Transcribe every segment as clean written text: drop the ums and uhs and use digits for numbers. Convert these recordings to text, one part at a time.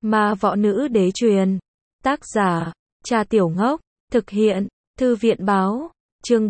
Ma Võ Nữ Đế truyền. Tác giả, Cha Tiểu Ngốc. Thực hiện, Thư viện báo. Chương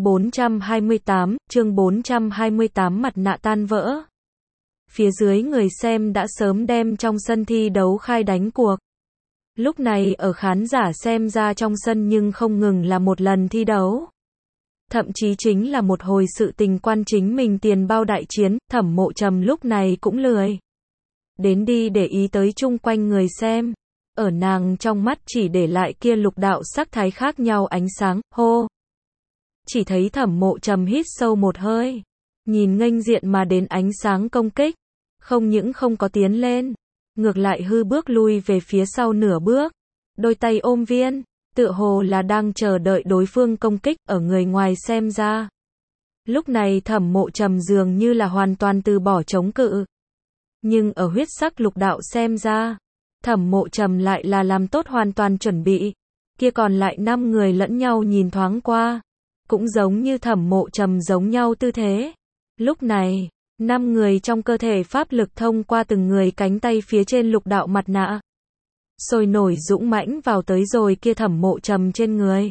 428, mặt nạ tan vỡ. Phía dưới người xem đã sớm đem trong sân thi đấu khai đánh cuộc. Lúc này ở khán giả xem ra trong sân nhưng không ngừng là một lần thi đấu. Thậm chí chính là một hồi sự tình quan chính mình tiền bao đại chiến, Thẩm Mộ Trầm lúc này cũng lười đến đi để ý tới chung quanh người xem. Ở nàng trong mắt chỉ để lại kia lục đạo sắc thái khác nhau ánh sáng, hô. Chỉ thấy Thẩm Mộ Trầm hít sâu một hơi, nhìn nghênh diện mà đến ánh sáng công kích, không những không có tiến lên, ngược lại hư bước lui về phía sau nửa bước, đôi tay ôm viên, tựa hồ là đang chờ đợi đối phương công kích. Ở người ngoài xem ra, lúc này Thẩm Mộ Trầm dường như là hoàn toàn từ bỏ chống cự. Nhưng ở huyết sắc lục đạo xem ra, Thẩm Mộ Trầm lại là làm tốt hoàn toàn chuẩn bị. Kia còn lại 5 người lẫn nhau nhìn thoáng qua, cũng giống như Thẩm Mộ Trầm giống nhau tư thế. Lúc này, 5 người trong cơ thể pháp lực thông qua từng người cánh tay phía trên lục đạo mặt nạ, sôi nổi dũng mãnh vào tới rồi kia Thẩm Mộ Trầm trên người.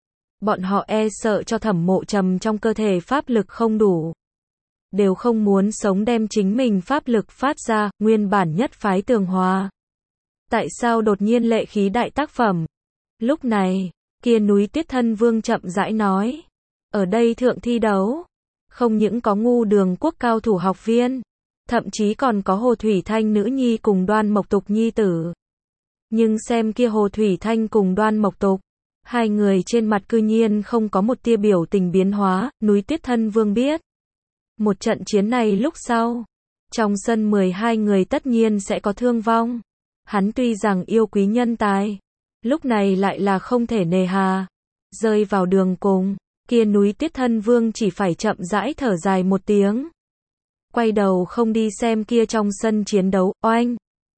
Bọn họ e sợ cho Thẩm Mộ Trầm trong cơ thể pháp lực không đủ, đều không muốn sống đem chính mình pháp lực phát ra, nguyên bản nhất phái tường hòa. Tại sao đột nhiên lệ khí đại tác phẩm? Lúc này, kia Núi Tuyết Thân Vương chậm rãi nói, ở đây thượng thi đấu, không những có Ngu Đường quốc cao thủ học viên, thậm chí còn có Hồ Thủy Thanh nữ nhi cùng Đoan Mộc Tục nhi tử. Nhưng xem kia Hồ Thủy Thanh cùng Đoan Mộc Tục, hai người trên mặt cư nhiên không có một tia biểu tình biến hóa. Núi Tuyết Thân Vương biết, một trận chiến này lúc sau, trong sân 12 người tất nhiên sẽ có thương vong. Hắn tuy rằng yêu quý nhân tài, lúc này lại là không thể nề hà, rơi vào đường cùng, kia Núi Tuyết Thân Vương chỉ phải chậm rãi thở dài một tiếng, quay đầu không đi xem kia trong sân chiến đấu. Oanh!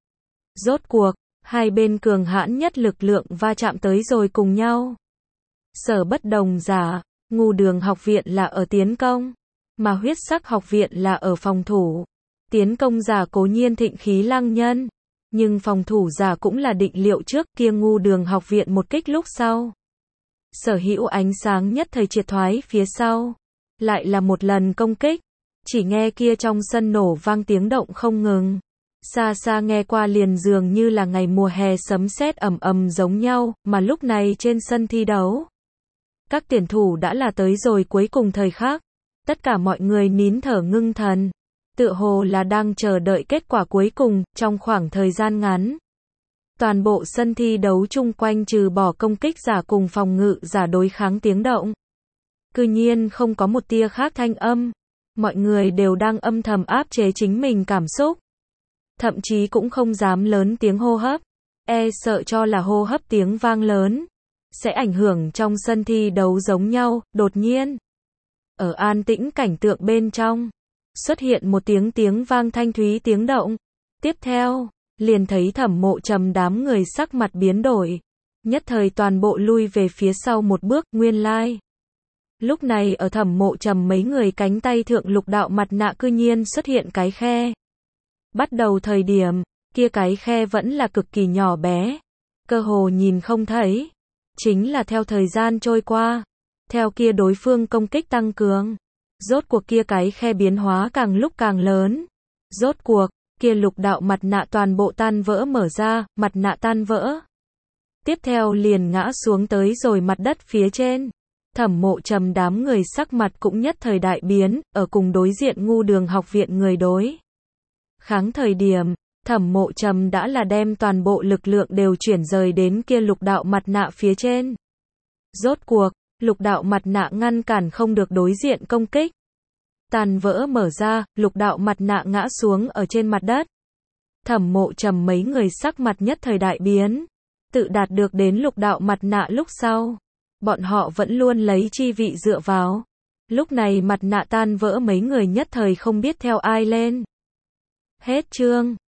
Rốt cuộc, hai bên cường hãn nhất lực lượng va chạm tới rồi cùng nhau. Sở Bất Đồng giả, Ngu Đường học viện là ở tiến công, mà Huyết Sắc học viện là ở phòng thủ. Tiến công giả cố nhiên thịnh khí lăng nhân, nhưng phòng thủ giả cũng là định liệu trước. Kia Ngu Đường học viện một kích lúc sau, sở hữu ánh sáng nhất thời triệt thoái phía sau, lại là một lần công kích, chỉ nghe kia trong sân nổ vang tiếng động không ngừng, xa xa nghe qua liền dường như là ngày mùa hè sấm sét ầm ầm giống nhau. Mà lúc này trên sân thi đấu, các tuyển thủ đã là tới rồi cuối cùng thời khắc, tất cả mọi người nín thở ngưng thần, tựa hồ là đang chờ đợi kết quả cuối cùng. Trong khoảng thời gian ngắn, toàn bộ sân thi đấu chung quanh trừ bỏ công kích giả cùng phòng ngự giả đối kháng tiếng động, cư nhiên không có một tia khác thanh âm. Mọi người đều đang âm thầm áp chế chính mình cảm xúc, thậm chí cũng không dám lớn tiếng hô hấp, e sợ cho là hô hấp tiếng vang lớn sẽ ảnh hưởng trong sân thi đấu giống nhau. Đột nhiên, ở an tĩnh cảnh tượng bên trong, xuất hiện một tiếng vang thanh thúy tiếng động. Tiếp theo, liền thấy Thẩm Mộ Trầm đám người sắc mặt biến đổi, nhất thời toàn bộ lui về phía sau một bước. Nguyên lai, lúc này ở Thẩm Mộ Trầm mấy người cánh tay thượng lục đạo mặt nạ cư nhiên xuất hiện cái khe. Bắt đầu thời điểm, kia cái khe vẫn là cực kỳ nhỏ bé, cơ hồ nhìn không thấy. Chính là theo thời gian trôi qua, theo kia đối phương công kích tăng cường, rốt cuộc kia cái khe biến hóa càng lúc càng lớn. Rốt cuộc, kia lục đạo mặt nạ toàn bộ tan vỡ mở ra, mặt nạ tan vỡ. Tiếp theo liền ngã xuống tới rồi mặt đất phía trên. Thẩm Mộ Trầm đám người sắc mặt cũng nhất thời đại biến, ở cùng đối diện Ngu Đường học viện người đối kháng thời điểm, Thẩm Mộ Trầm đã là đem toàn bộ lực lượng đều chuyển rời đến kia lục đạo mặt nạ phía trên. Rốt cuộc, lục đạo mặt nạ ngăn cản không được đối diện công kích. Tàn vỡ mở ra, lục đạo mặt nạ ngã xuống ở trên mặt đất. Thẩm Mộ Trầm mấy người sắc mặt nhất thời đại biến. Tự đạt được đến lục đạo mặt nạ lúc sau, bọn họ vẫn luôn lấy chi vị dựa vào. Lúc này mặt nạ tan vỡ mấy người nhất thời không biết theo ai lên. Hết chương.